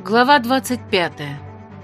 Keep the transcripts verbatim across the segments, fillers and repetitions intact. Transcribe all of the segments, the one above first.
Глава двадцать пятая.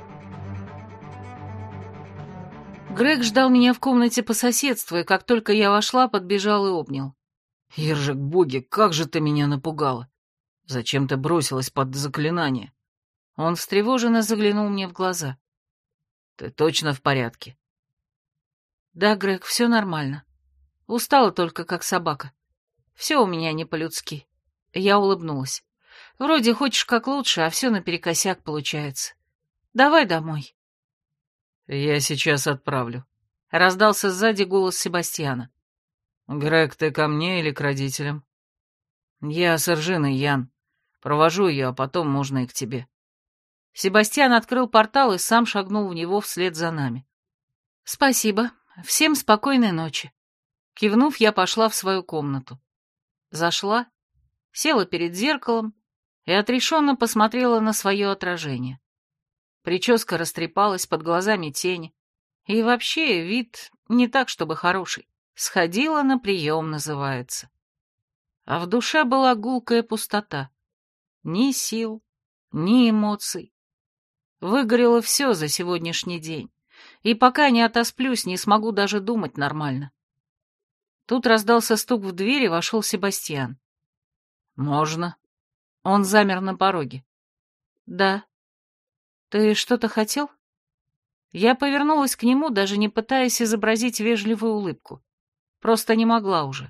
Грег ждал меня в комнате по соседству, и как только я вошла, подбежал и обнял. «Ержик, боги, как же ты меня напугала! Зачем ты бросилась под заклинание?» Он встревоженно заглянул мне в глаза. «Ты точно в порядке?» «Да, Грег, все нормально. Устала только, как собака. Все у меня не по-людски». Я улыбнулась. «Вроде хочешь как лучше, а все наперекосяк получается. Давай домой». «Я сейчас отправлю», — раздался сзади голос Себастьяна. «Грег, ты ко мне или к родителям?» «Я с Эржиной, Ян. Провожу ее, а потом можно и к тебе». Себастьян открыл портал и сам шагнул в него вслед за нами. «Спасибо. Всем спокойной ночи». Кивнув, я пошла в свою комнату. Зашла, села перед зеркалом и отрешенно посмотрела на свое отражение. Прическа растрепалась, под глазами тени. И вообще вид не так, чтобы хороший. Сходила на прием, называется. А в душе была гулкая пустота. Ни сил, ни эмоций. Выгорело все за сегодняшний день. И пока не отосплюсь, не смогу даже думать нормально. Тут раздался стук в дверь, и вошел Себастьян. «Можно?» Он замер на пороге. «Да. Ты что-то хотел?» Я повернулась к нему, даже не пытаясь изобразить вежливую улыбку. Просто не могла уже.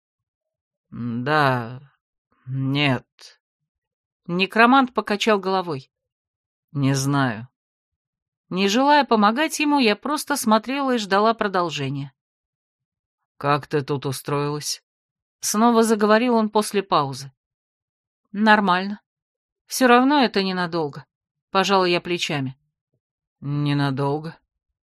«Да... нет...» Некромант покачал головой. «Не знаю». Не желая помогать ему, я просто смотрела и ждала продолжения. «Как ты тут устроилась?» Снова заговорил он после паузы. «Нормально. Все равно это ненадолго», — пожала я плечами. «Ненадолго?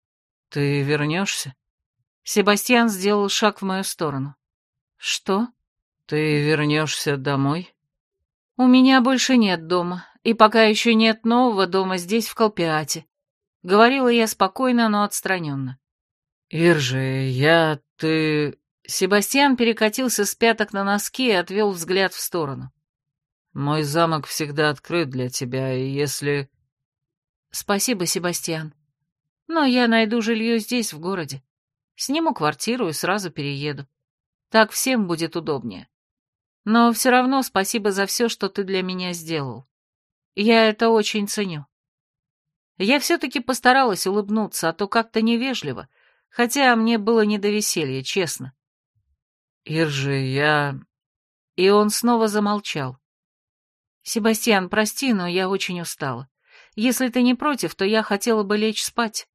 Ты вернешься?» Себастьян сделал шаг в мою сторону. «Что?» «Ты вернешься домой?» «У меня больше нет дома, и пока еще нет нового дома здесь, в Колпиате», — говорила я спокойно, но отстраненно. «Иржи, я... ты...» Себастьян перекатился с пяток на носки и отвел взгляд в сторону. «Мой замок всегда открыт для тебя, и если...» «Спасибо, Себастьян. Но я найду жилье здесь, в городе. Сниму квартиру и сразу перееду. Так всем будет удобнее. Но все равно спасибо за все, что ты для меня сделал. Я это очень ценю». Я все-таки постаралась улыбнуться, а то как-то невежливо, хотя мне было не до веселья, честно. «Иржи, я...» И он снова замолчал. «Себастьян, прости, но я очень устала. Если ты не против, то я хотела бы лечь спать».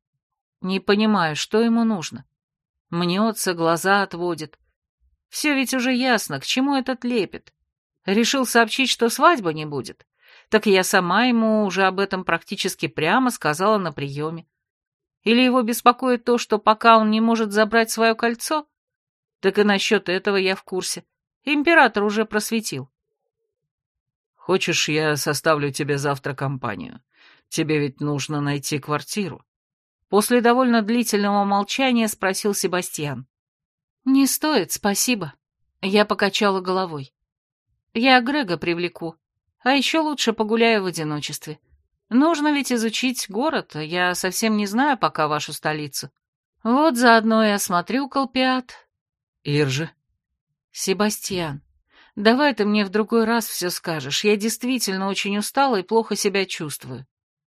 Не понимаю, что ему нужно. Мнется, глаза отводит. Все ведь уже ясно, к чему этот лепет. Решил сообщить, что свадьбы не будет. Так я сама ему уже об этом практически прямо сказала на приеме. Или его беспокоит то, что пока он не может забрать свое кольцо? Так и насчет этого я в курсе. Император уже просветил. «Хочешь, я составлю тебе завтра компанию? Тебе ведь нужно найти квартиру». После довольно длительного молчания спросил Себастьян. «Не стоит, спасибо». Я покачала головой. «Я Грега привлеку, а еще лучше погуляю в одиночестве. Нужно ведь изучить город, а я совсем не знаю пока вашу столицу. Вот заодно и осмотрю Колпиат». «Иржи?» «Себастьян, давай ты мне в другой раз все скажешь. Я действительно очень устала и плохо себя чувствую».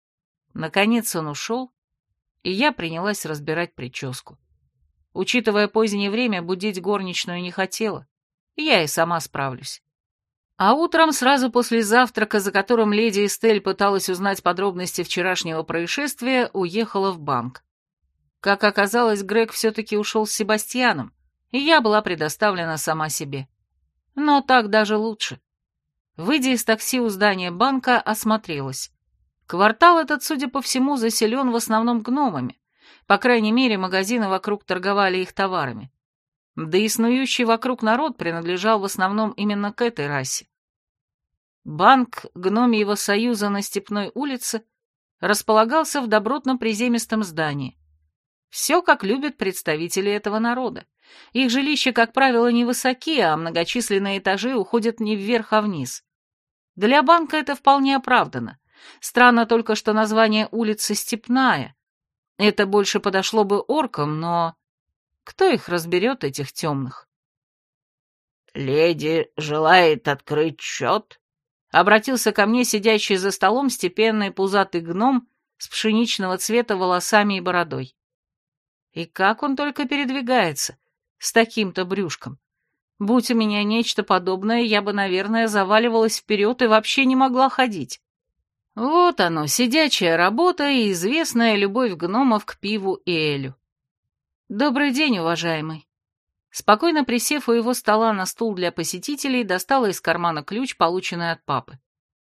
Наконец он ушел, и я принялась разбирать прическу. Учитывая позднее время, будить горничную не хотела. Я и сама справлюсь. А утром, сразу после завтрака, за которым леди Эстель пыталась узнать подробности вчерашнего происшествия, уехала в банк. Как оказалось, Грег все-таки ушел с Себастьяном, и я была предоставлена сама себе. Но так даже лучше. Выйдя из такси у здания банка, осмотрелась. Квартал этот, судя по всему, заселен в основном гномами. По крайней мере, магазины вокруг торговали их товарами. Да и снующий вокруг народ принадлежал в основном именно к этой расе. Банк Гномьего союза на Степной улице располагался в добротно-приземистом здании. Все, как любят представители этого народа. Их жилища, как правило, невысоки, а многочисленные этажи уходят не вверх, а вниз. Для банка это вполне оправдано. Странно только, что название улицы Степная. Это больше подошло бы оркам, но... Кто их разберет, этих темных? «Леди желает открыть счет?» Обратился ко мне сидящий за столом степенный пузатый гном с пшеничного цвета волосами и бородой. И как он только передвигается с таким-то брюшком. Будь у меня нечто подобное, я бы, наверное, заваливалась вперед и вообще не могла ходить. Вот оно, сидячая работа и известная любовь гномов к пиву и элю. Добрый день, уважаемый. Спокойно присев у его стола на стул для посетителей, достала из кармана ключ, полученный от папы.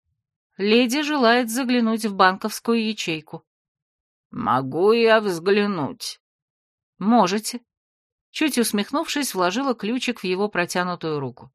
Леди желает заглянуть в банковскую ячейку. «Могу я взглянуть?» «Можете». Чуть усмехнувшись, вложила ключик в его протянутую руку.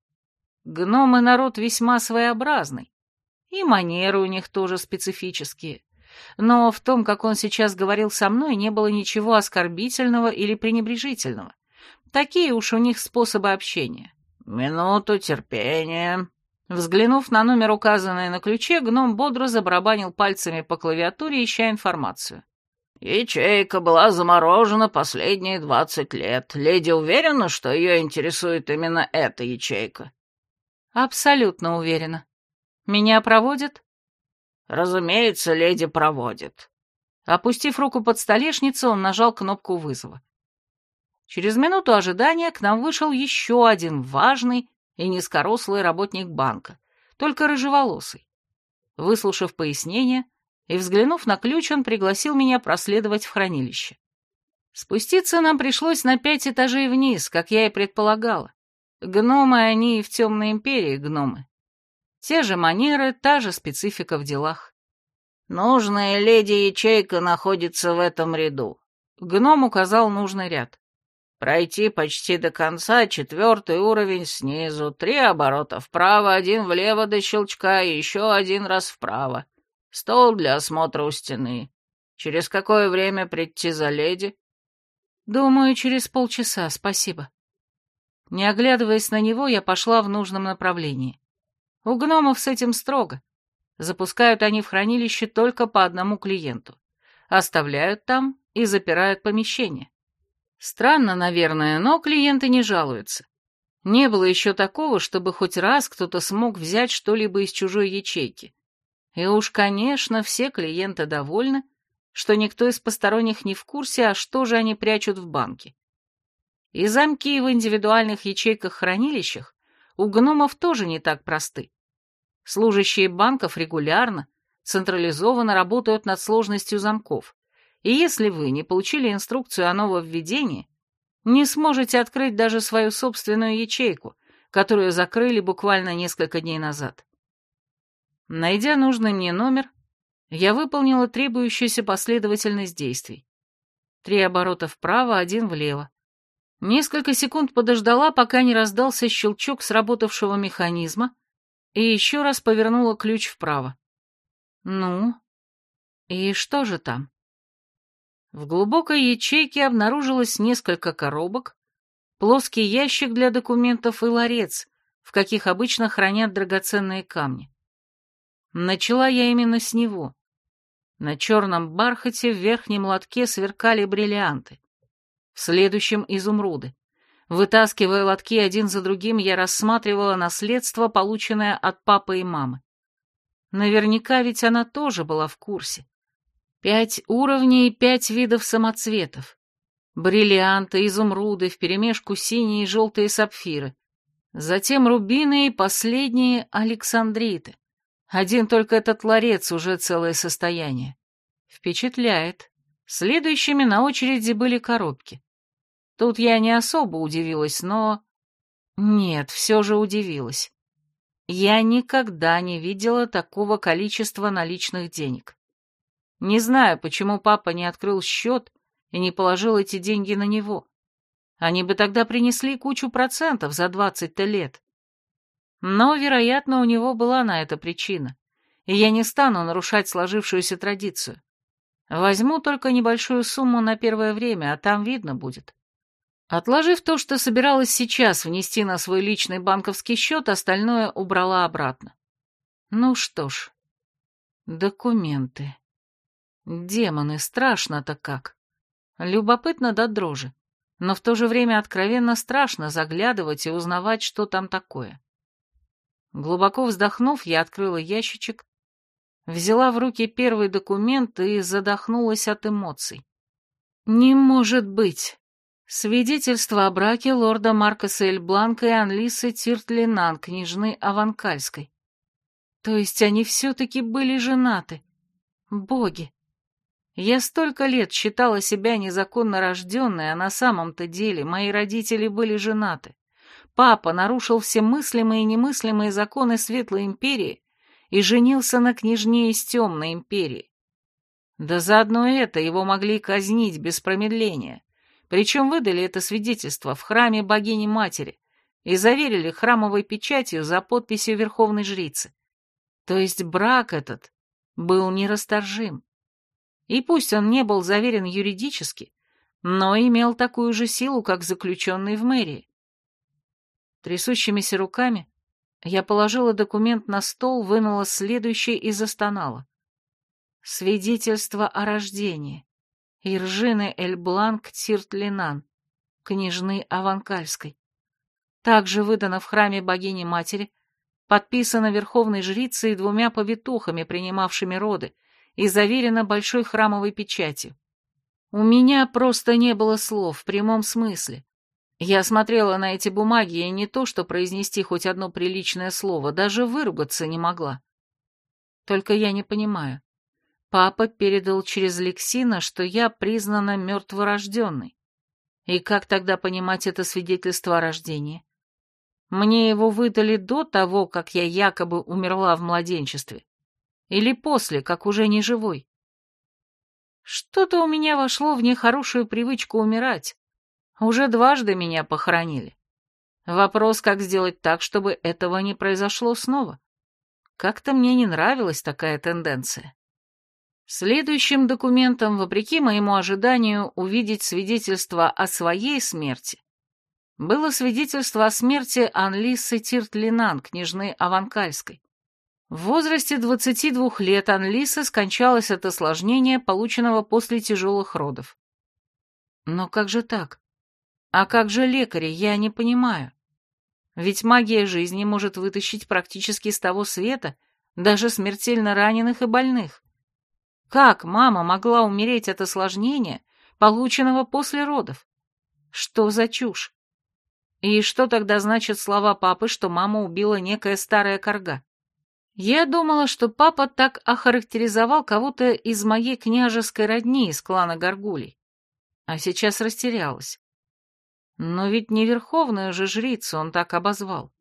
Гномы народ весьма своеобразный, и манеры у них тоже специфические. Но в том, как он сейчас говорил со мной, не было ничего оскорбительного или пренебрежительного. Такие уж у них способы общения. «Минуту терпения». Взглянув на номер, указанный на ключе, гном бодро забарабанил пальцами по клавиатуре, ища информацию. «Ячейка была заморожена последние двадцать лет. Леди уверена, что ее интересует именно эта ячейка?» «Абсолютно уверена. Меня проводят?» «Разумеется, леди проводит». Опустив руку под столешницу, он нажал кнопку вызова. Через минуту ожидания к нам вышел еще один важный и низкорослый работник банка, только рыжеволосый. Выслушав пояснение и взглянув на ключ, он пригласил меня проследовать в хранилище. Спуститься нам пришлось на пять этажей вниз, как я и предполагала. Гномы они и в Темной Империи гномы. Те же манеры, та же специфика в делах. «Нужная леди ячейка находится в этом ряду». Гном указал нужный ряд. «Пройти почти до конца, четвертый уровень снизу, три оборота вправо, один влево до щелчка и еще один раз вправо. Стол для осмотра у стены. Через какое время прийти за леди?» «Думаю, через полчаса, спасибо». Не оглядываясь на него, я пошла в нужном направлении. У гномов с этим строго. Запускают они в хранилище только по одному клиенту. Оставляют там и запирают помещение. Странно, наверное, но клиенты не жалуются. Не было еще такого, чтобы хоть раз кто-то смог взять что-либо из чужой ячейки. И уж, конечно, все клиенты довольны, что никто из посторонних не в курсе, а что же они прячут в банке. И замки в индивидуальных ячейках-хранилищах у гномов тоже не так просты. Служащие банков регулярно, централизованно работают над сложностью замков, и если вы не получили инструкцию о нововведении, не сможете открыть даже свою собственную ячейку, которую закрыли буквально несколько дней назад. Найдя нужный мне номер, я выполнила требующуюся последовательность действий. Три оборота вправо, один влево. Несколько секунд подождала, пока не раздался щелчок сработавшего механизма, и еще раз повернула ключ вправо. Ну, и что же там? В глубокой ячейке обнаружилось несколько коробок, плоский ящик для документов и ларец, в каких обычно хранят драгоценные камни. Начала я именно с него. На черном бархате в верхнем лотке сверкали бриллианты. В следующем — изумруды. Вытаскивая лотки один за другим, я рассматривала наследство, полученное от папы и мамы. Наверняка ведь она тоже была в курсе. Пять уровней и пять видов самоцветов. Бриллианты, изумруды, вперемешку синие и желтые сапфиры. Затем рубины и последние — александриты. Один только этот ларец уже целое состояние. Впечатляет. Следующими на очереди были коробки. Тут я не особо удивилась, но... Нет, все же удивилась. Я никогда не видела такого количества наличных денег. Не знаю, почему папа не открыл счет и не положил эти деньги на него. Они бы тогда принесли кучу процентов за двадцать-то лет. Но, вероятно, у него была на это причина, и я не стану нарушать сложившуюся традицию. Возьму только небольшую сумму на первое время, а там видно будет. Отложив то, что собиралась сейчас внести на свой личный банковский счет, остальное убрала обратно. Ну что ж, Документы. Демоны, страшно-то как. Любопытно до дрожи, но в то же время откровенно страшно заглядывать и узнавать, что там такое. Глубоко вздохнув, я открыла ящичек, взяла в руки первый документ и задохнулась от эмоций. Не может быть! Свидетельство о браке лорда Маркоса Эльбланка и Анлисы Тиртлинан, княжны Аванкальской. То есть они все-таки были женаты. Боги! Я столько лет считала себя незаконно рожденной, а на самом-то деле мои родители были женаты. Папа нарушил все мыслимые и немыслимые законы Светлой Империи и женился на княжне из Темной Империи. Да заодно это его могли казнить без промедления. Причем выдали это свидетельство в храме богини-матери и заверили храмовой печатью за подписью верховной жрицы. То есть брак этот был нерасторжим. И пусть он не был заверен юридически, но имел такую же силу, как заключенный в мэрии. Трясущимися руками я положила документ на стол, вынула следующий и застонала. Свидетельство о рождении. Иржины Эльбланк Тиртлинан, княжны Аванкальской. Также выдано в храме богини-матери, подписано верховной жрицей и двумя повитухами, принимавшими роды, и заверено большой храмовой печатью. У меня просто не было слов в прямом смысле. Я смотрела на эти бумаги и не то что произнести хоть одно приличное слово, даже выругаться не могла. Только я не понимаю. Папа передал через Лексина, что я признана мертворожденной. И как тогда понимать это свидетельство о рождении? Мне его выдали до того, как я якобы умерла в младенчестве? Или после, как уже не живой? Что-то у меня вошло в нехорошую привычку умирать. Уже дважды меня похоронили. Вопрос, как сделать так, чтобы этого не произошло снова. Как-то мне не нравилась такая тенденция. Следующим документом, вопреки моему ожиданию увидеть свидетельство о своей смерти, было свидетельство о смерти Анлисы Тиртлинан, княжны Аванкальской. В возрасте двадцати двух лет Анлиса скончалась от осложнения, полученного после тяжелых родов. Но как же так? А как же лекари, я не понимаю. Ведь магия жизни может вытащить практически с того света даже смертельно раненых и больных. Как мама могла умереть от осложнения, полученного после родов? Что за чушь? И что тогда значат слова папы, что мама убила некая старая корга? Я думала, что папа так охарактеризовал кого-то из моей княжеской родни из клана Горгулей. А сейчас растерялась. Но ведь не верховную же жрицу он так обозвал.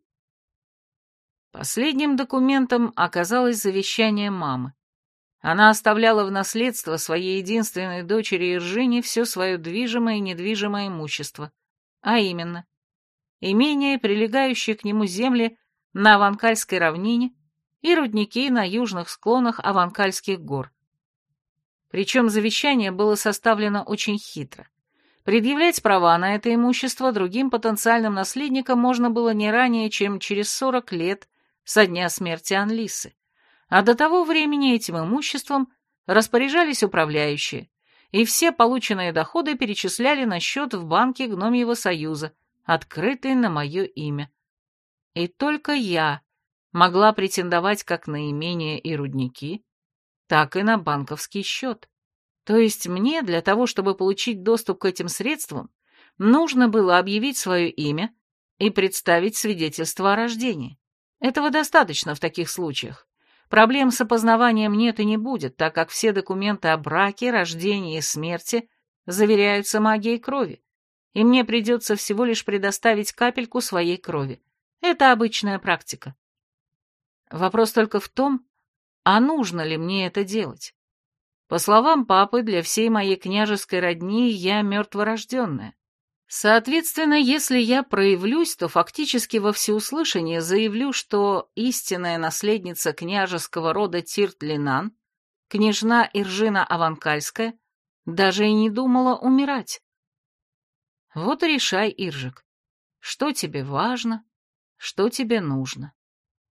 Последним документом оказалось завещание мамы. Она оставляла в наследство своей единственной дочери Иржине все свое движимое и недвижимое имущество, а именно, имение, прилегающие к нему земли на Аванкальской равнине и рудники на южных склонах Аванкальских гор. Причем завещание было составлено очень хитро. Предъявлять права на это имущество другим потенциальным наследникам можно было не ранее, чем через сорок лет со дня смерти Анлисы. А до того времени этим имуществом распоряжались управляющие, и все полученные доходы перечисляли на счет в банке Гномьего Союза, открытый на мое имя. И только я могла претендовать как на имение и рудники, так и на банковский счет. То есть мне для того, чтобы получить доступ к этим средствам, нужно было объявить свое имя и представить свидетельство о рождении. Этого достаточно в таких случаях. Проблем с опознаванием нет и не будет, так как все документы о браке, рождении и смерти заверяются магией крови, и мне придется всего лишь предоставить капельку своей крови. Это обычная практика. Вопрос только в том, а нужно ли мне это делать? По словам папы, для всей моей княжеской родни я мертворожденная. Соответственно, если я проявлюсь, то фактически во всеуслышание заявлю, что истинная наследница княжеского рода Тиртлинан, княжна Иржина Аванкальская, даже и не думала умирать. Вот и решай, Иржик, что тебе важно, что тебе нужно.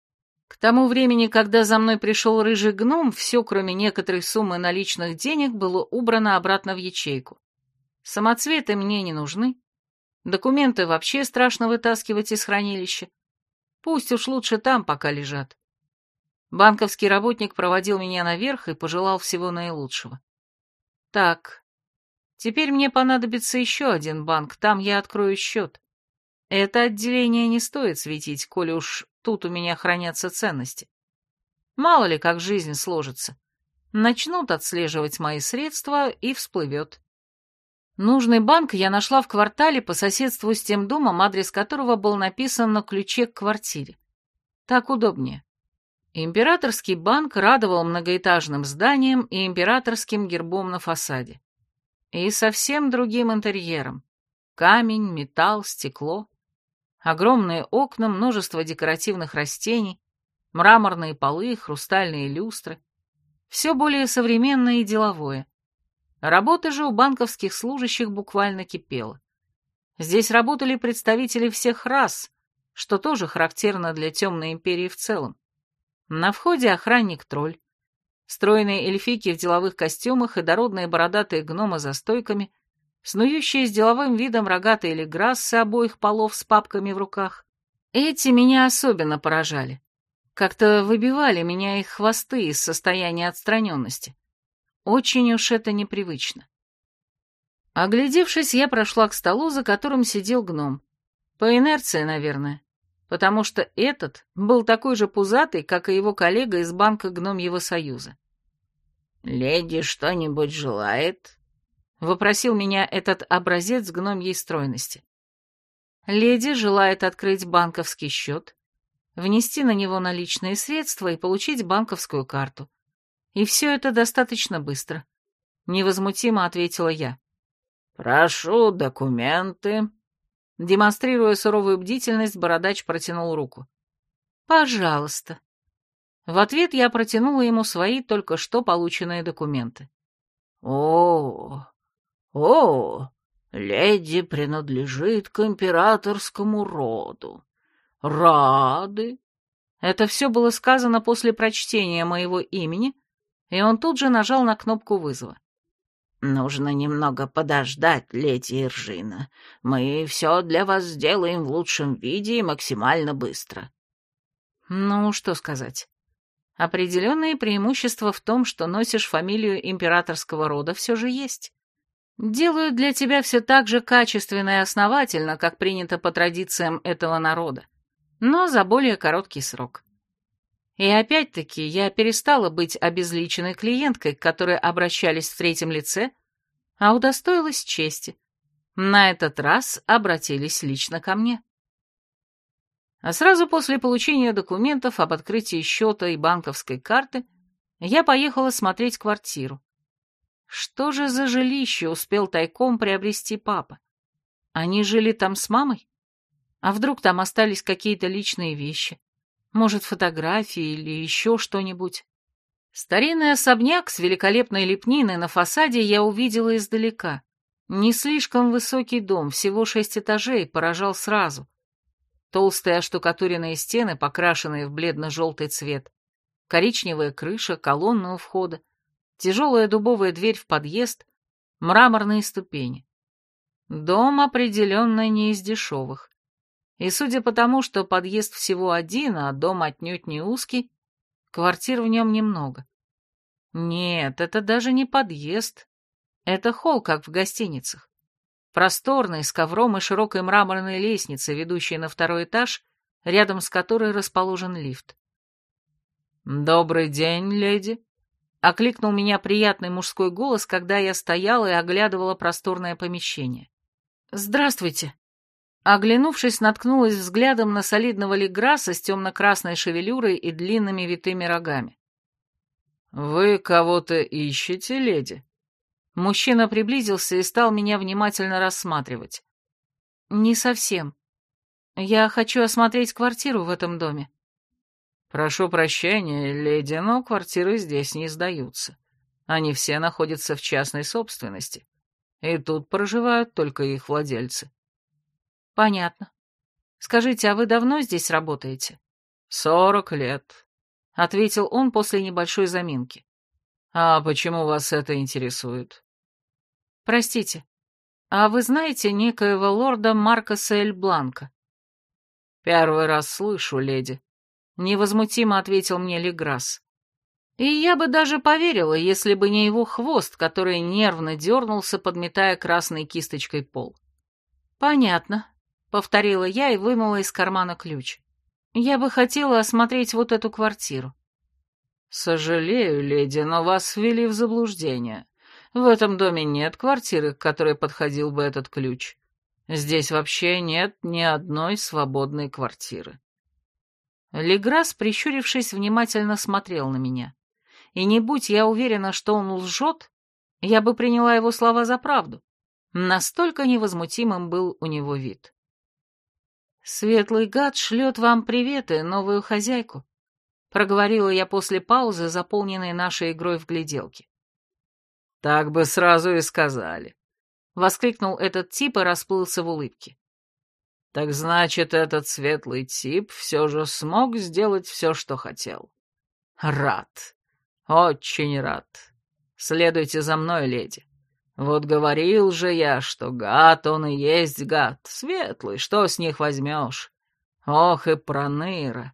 К тому времени, когда за мной пришел рыжий гном, все, кроме некоторой суммы наличных денег, было убрано обратно в ячейку. Самоцветы мне не нужны. Документы вообще страшно вытаскивать из хранилища. Пусть уж лучше там пока лежат. Банковский работник проводил меня наверх и пожелал всего наилучшего. Так, теперь мне понадобится еще один банк, там я открою счет. Это отделение не стоит светить, коли уж тут у меня хранятся ценности. Мало ли, как жизнь сложится. Начнут отслеживать мои средства, и всплывет. Нужный банк я нашла в квартале по соседству с тем домом, адрес которого был написан на ключе к квартире. Так удобнее. Императорский банк радовал многоэтажным зданием и императорским гербом на фасаде. И совсем другим интерьером. Камень, металл, стекло. Огромные окна, множество декоративных растений, мраморные полы, хрустальные люстры. Все более современное и деловое. Работа же у банковских служащих буквально кипела. Здесь работали представители всех рас, что тоже характерно для Темной империи в целом. На входе охранник-тролль, стройные эльфийки в деловых костюмах и дородные бородатые гномы за стойками, снующие с деловым видом рогатые леграссы обоих полов с папками в руках. Эти меня особенно поражали. Как-то выбивали меня их хвосты из состояния отстраненности. Очень уж это непривычно. Оглядевшись, я прошла к столу, за которым сидел гном. По инерции, наверное, потому что этот был такой же пузатый, как и его коллега из банка Гномьего Союза. «Леди что-нибудь желает?» — вопросил меня этот образец гномьей стройности. Леди желает открыть банковский счет, внести на него наличные средства и получить банковскую карту. И все это достаточно быстро. Невозмутимо ответила я. «Прошу документы». Демонстрируя суровую бдительность, бородач протянул руку. «Пожалуйста». В ответ я протянула ему свои только что полученные документы. «О, о, леди принадлежит к императорскому роду. Рады». Это все было сказано после прочтения моего имени, и он тут же нажал на кнопку вызова. «Нужно немного подождать, леди Иржина. Мы все для вас сделаем в лучшем виде и максимально быстро». Ну, что сказать. Определенные преимущества в том, что носишь фамилию императорского рода, все же есть. Делают для тебя все так же качественно и основательно, как принято по традициям этого народа, но за более короткий срок. И опять-таки я перестала быть обезличенной клиенткой, к которой обращались в третьем лице, а удостоилась чести. На этот раз обратились лично ко мне. А сразу после получения документов об открытии счета и банковской карты я поехала смотреть квартиру. Что же за жилище успел тайком приобрести папа? Они жили там с мамой? А вдруг там остались какие-то личные вещи? Может, фотографии или еще что-нибудь? Старинный особняк с великолепной лепниной на фасаде я увидела издалека. Не слишком высокий дом, всего шесть этажей, поражал сразу. Толстые оштукатуренные стены, покрашенные в бледно-желтый цвет, коричневая крыша, колонны у входа, тяжелая дубовая дверь в подъезд, мраморные ступени. Дом определенно не из дешевых. И судя по тому, что подъезд всего один, а дом отнюдь не узкий, квартир в нем немного. Нет, это даже не подъезд. Это холл, как в гостиницах. Просторный, с ковром и широкой мраморной лестницей, ведущей на второй этаж, рядом с которой расположен лифт. «Добрый день, леди!» — окликнул меня приятный мужской голос, когда я стояла и оглядывала просторное помещение. «Здравствуйте!» Оглянувшись, наткнулась взглядом на солидного леграса с темно-красной шевелюрой и длинными витыми рогами. «Вы кого-то ищете, леди?» Мужчина приблизился и стал меня внимательно рассматривать. «Не совсем. Я хочу осмотреть квартиру в этом доме». «Прошу прощения, леди, но квартиры здесь не сдаются. Они все находятся в частной собственности, и тут проживают только их владельцы». «Понятно. Скажите, а вы давно здесь работаете?» «Сорок лет», — ответил он после небольшой заминки. «А почему вас это интересует?» «Простите, а вы знаете некоего лорда Маркоса Эль Бланка?» «Первый раз слышу, леди», — невозмутимо ответил мне Леграсс. И я бы даже поверила, если бы не его хвост, который нервно дернулся, подметая красной кисточкой пол. «Понятно», — повторила я и вынула из кармана ключ. «Я бы хотела осмотреть вот эту квартиру». «Сожалею, леди, но вас ввели в заблуждение. В этом доме нет квартиры, к которой подходил бы этот ключ. Здесь вообще нет ни одной свободной квартиры». Леграсс, прищурившись, внимательно смотрел на меня. И не будь я уверена, что он лжет, я бы приняла его слова за правду. Настолько невозмутимым был у него вид. «Светлый гад шлет вам приветы, новую хозяйку», — проговорила я после паузы, заполненной нашей игрой в гляделки. «Так бы сразу и сказали», — воскликнул этот тип и расплылся в улыбке. «Так значит, этот светлый тип все же смог сделать все, что хотел. Рад. Очень рад. Следуйте за мной, леди. Вот говорил же я, что гад он и есть гад. Светлый, что с них возьмешь? Ох и проныра».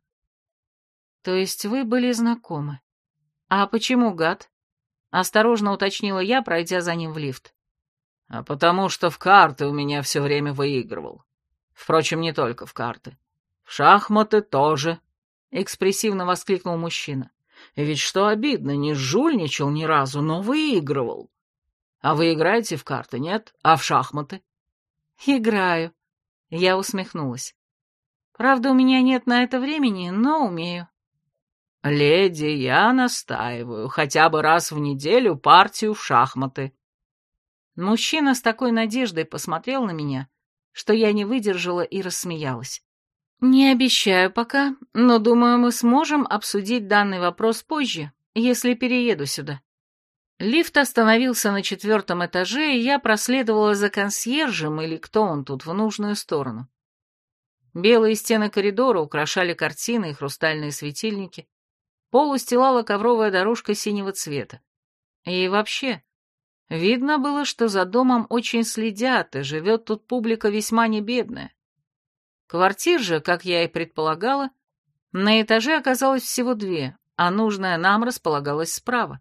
«То есть вы были знакомы? А почему гад?» — осторожно уточнила я, пройдя за ним в лифт. «А потому что в карты у меня все время выигрывал. Впрочем, не только в карты. В шахматы тоже», — экспрессивно воскликнул мужчина. «Ведь что обидно, не жульничал ни разу, но выигрывал. А вы играете в карты, нет? А в шахматы?» «Играю», — я усмехнулась. «Правда, у меня нет на это времени, но умею». «Леди, я настаиваю, хотя бы раз в неделю партию в шахматы». Мужчина с такой надеждой посмотрел на меня, что я не выдержала и рассмеялась. «Не обещаю пока, но думаю, мы сможем обсудить данный вопрос позже, если перееду сюда». Лифт остановился на четвертом этаже, и я проследовала за консьержем, или кто он тут, в нужную сторону. Белые стены коридора украшали картины и хрустальные светильники. Пол устилала ковровая дорожка синего цвета. И вообще, видно было, что за домом очень следят, и живет тут публика весьма небедная. Квартир же, как я и предполагала, на этаже оказалось всего две, а нужная нам располагалась справа.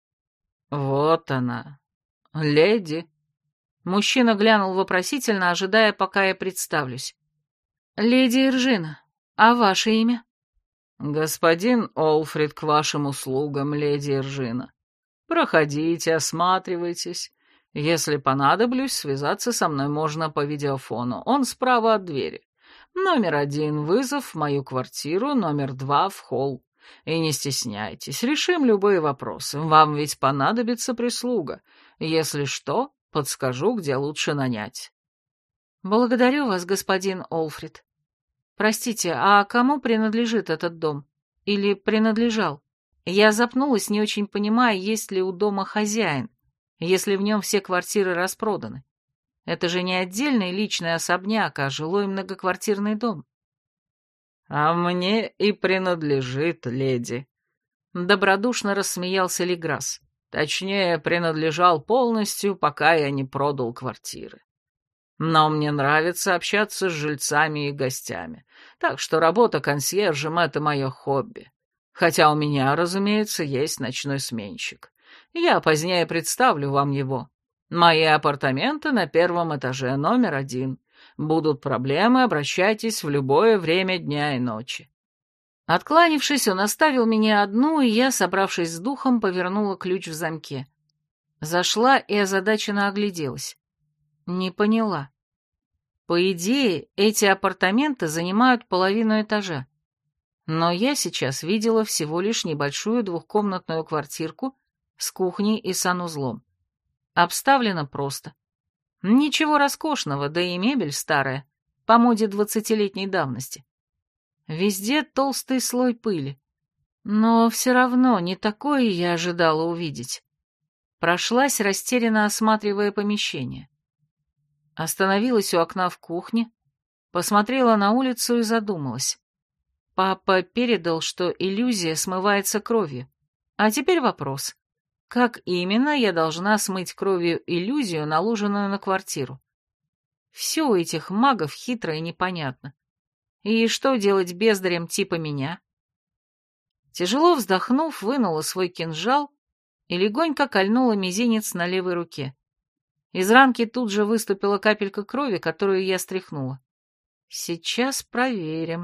«Вот она, леди». Мужчина глянул вопросительно, ожидая, пока я представлюсь. «Леди Иржина, а ваше имя?» «Господин Олфрид к вашим услугам, леди Иржина. Проходите, осматривайтесь. Если понадоблюсь, связаться со мной можно по видеофону. Он справа от двери. Номер один — вызов в мою квартиру, номер два — в холл. И не стесняйтесь, решим любые вопросы. Вам ведь понадобится прислуга. Если что, подскажу, где лучше нанять». «Благодарю вас, господин Олфрид. Простите, а кому принадлежит этот дом? Или принадлежал? Я запнулась, не очень понимая, есть ли у дома хозяин, если в нем все квартиры распроданы. Это же не отдельный личный особняк, а жилой многоквартирный дом». «А мне и принадлежит, леди», — добродушно рассмеялся Леграсс. «Точнее, принадлежал полностью, пока я не продал квартиры. Но мне нравится общаться с жильцами и гостями, так что работа консьержем — это мое хобби. Хотя у меня, разумеется, есть ночной сменщик. Я позднее представлю вам его. Мои апартаменты на первом этаже, номер один. Будут проблемы, обращайтесь в любое время дня и ночи». Откланившись, он оставил меня одну, и я, собравшись с духом, повернула ключ в замке. Зашла и озадаченно огляделась. Не поняла. По идее, эти апартаменты занимают половину этажа. Но я сейчас видела всего лишь небольшую двухкомнатную квартирку с кухней и санузлом. Обставлено просто. Ничего роскошного, да и мебель старая, по моде двадцатилетней давности. Везде толстый слой пыли. Но все равно не такое я ожидала увидеть. Прошлась, растерянно осматривая помещение. Остановилась у окна в кухне, посмотрела на улицу и задумалась. Папа передал, что иллюзия смывается кровью. А теперь вопрос. Как именно я должна смыть кровью иллюзию, наложенную на квартиру? Все у этих магов хитро и непонятно. И что делать бездарем типа меня? Тяжело вздохнув, вынула свой кинжал и легонько кольнула мизинец на левой руке. Из ранки тут же выступила капелька крови, которую я стряхнула. Сейчас проверим.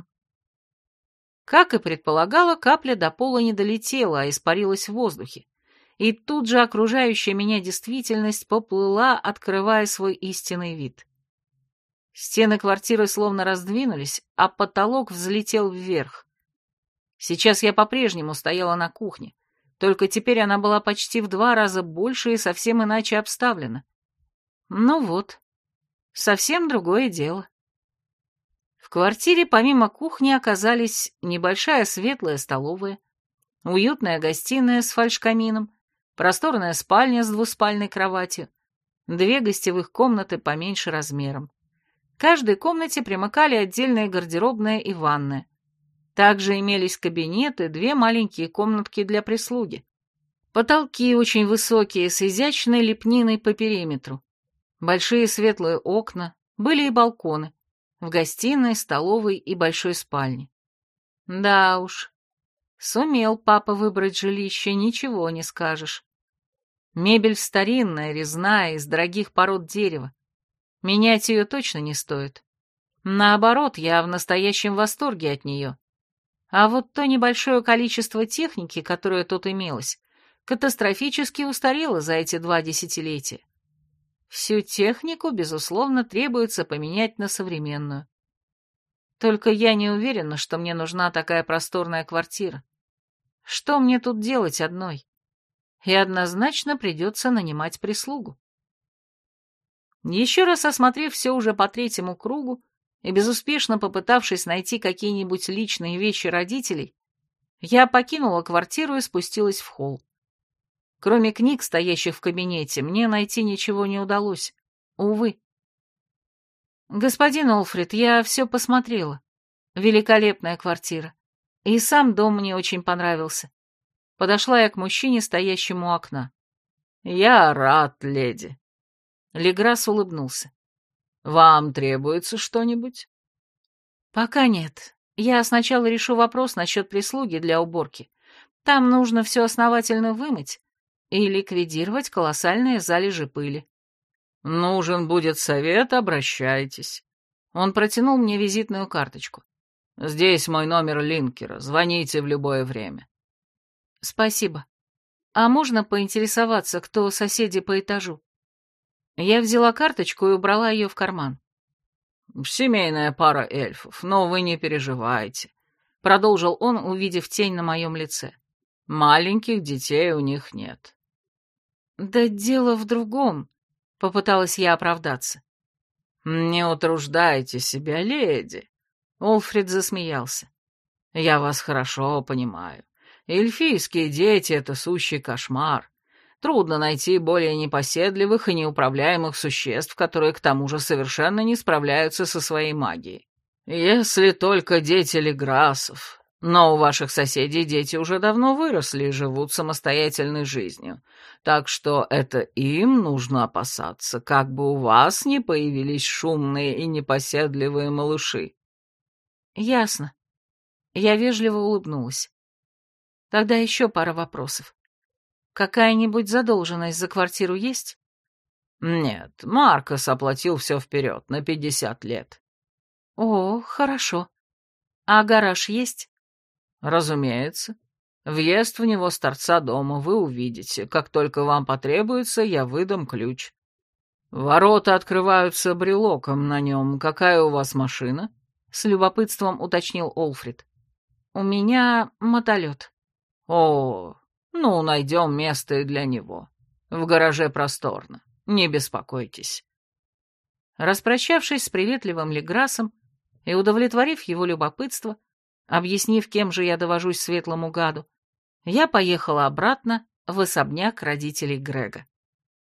Как и предполагала, капля до пола не долетела, а испарилась в воздухе. И тут же окружающая меня действительность поплыла, открывая свой истинный вид. Стены квартиры словно раздвинулись, а потолок взлетел вверх. Сейчас я по-прежнему стояла на кухне, только теперь она была почти в два раза больше и совсем иначе обставлена. Ну вот, совсем другое дело. В квартире помимо кухни оказались небольшая светлая столовая, уютная гостиная с фальшкамином, просторная спальня с двуспальной кроватью, две гостевых комнаты поменьше размером. К каждой комнате примыкали отдельная гардеробная и ванная. Также имелись кабинеты, две маленькие комнатки для прислуги. Потолки очень высокие, с изящной лепниной по периметру. Большие светлые окна, были и балконы. В гостиной, столовой и большой спальне. Да уж, сумел папа выбрать жилище, ничего не скажешь. Мебель старинная, резная, из дорогих пород дерева. Менять ее точно не стоит. Наоборот, я в настоящем восторге от нее. А вот то небольшое количество техники, которое тут имелось, катастрофически устарело за эти два десятилетия. Всю технику, безусловно, требуется поменять на современную. Только я не уверена, что мне нужна такая просторная квартира. Что мне тут делать одной? И однозначно придется нанимать прислугу. Еще раз осмотрев все уже по третьему кругу и безуспешно попытавшись найти какие-нибудь личные вещи родителей, я покинула квартиру и спустилась в холл. Кроме книг, стоящих в кабинете, мне найти ничего не удалось. Увы. Господин Олфрид, я все посмотрела. Великолепная квартира. И сам дом мне очень понравился. Подошла я к мужчине, стоящему у окна. «Я рад, леди». Леграс улыбнулся. «Вам требуется что-нибудь?» «Пока нет. Я сначала решу вопрос насчет прислуги для уборки. Там нужно все основательно вымыть и ликвидировать колоссальные залежи пыли». «Нужен будет совет, обращайтесь». Он протянул мне визитную карточку. «Здесь мой номер линкера. Звоните в любое время». «Спасибо. А можно поинтересоваться, кто соседи по этажу?» Я взяла карточку и убрала ее в карман. «Семейная пара эльфов, но вы не переживайте», — продолжил он, увидев тень на моем лице. «Маленьких детей у них нет». «Да дело в другом», — попыталась я оправдаться. «Не утруждайте себя, леди», — Олфрид засмеялся. «Я вас хорошо понимаю. Эльфийские дети — это сущий кошмар. Трудно найти более непоседливых и неуправляемых существ, которые к тому же совершенно не справляются со своей магией. Если только дети Леграсов. Но у ваших соседей дети уже давно выросли и живут самостоятельной жизнью, так что это им нужно опасаться, как бы у вас не появились шумные и непоседливые малыши». «Ясно». Я вежливо улыбнулась. «Тогда еще пара вопросов. Какая-нибудь задолженность за квартиру есть?» «Нет, Маркос оплатил все вперед, на пятьдесят лет». «О, хорошо. А гараж есть?» «Разумеется. Въезд в него с торца дома вы увидите. Как только вам потребуется, я выдам ключ. Ворота открываются брелоком на нем. Какая у вас машина?» — с любопытством уточнил Олфрид. «У меня мотолет». «О, ну, найдем место и для него. В гараже просторно. Не беспокойтесь». Распрощавшись с приветливым Леграсом и удовлетворив его любопытство, объяснив, кем же я довожусь светлому гаду, я поехала обратно в особняк родителей Грега.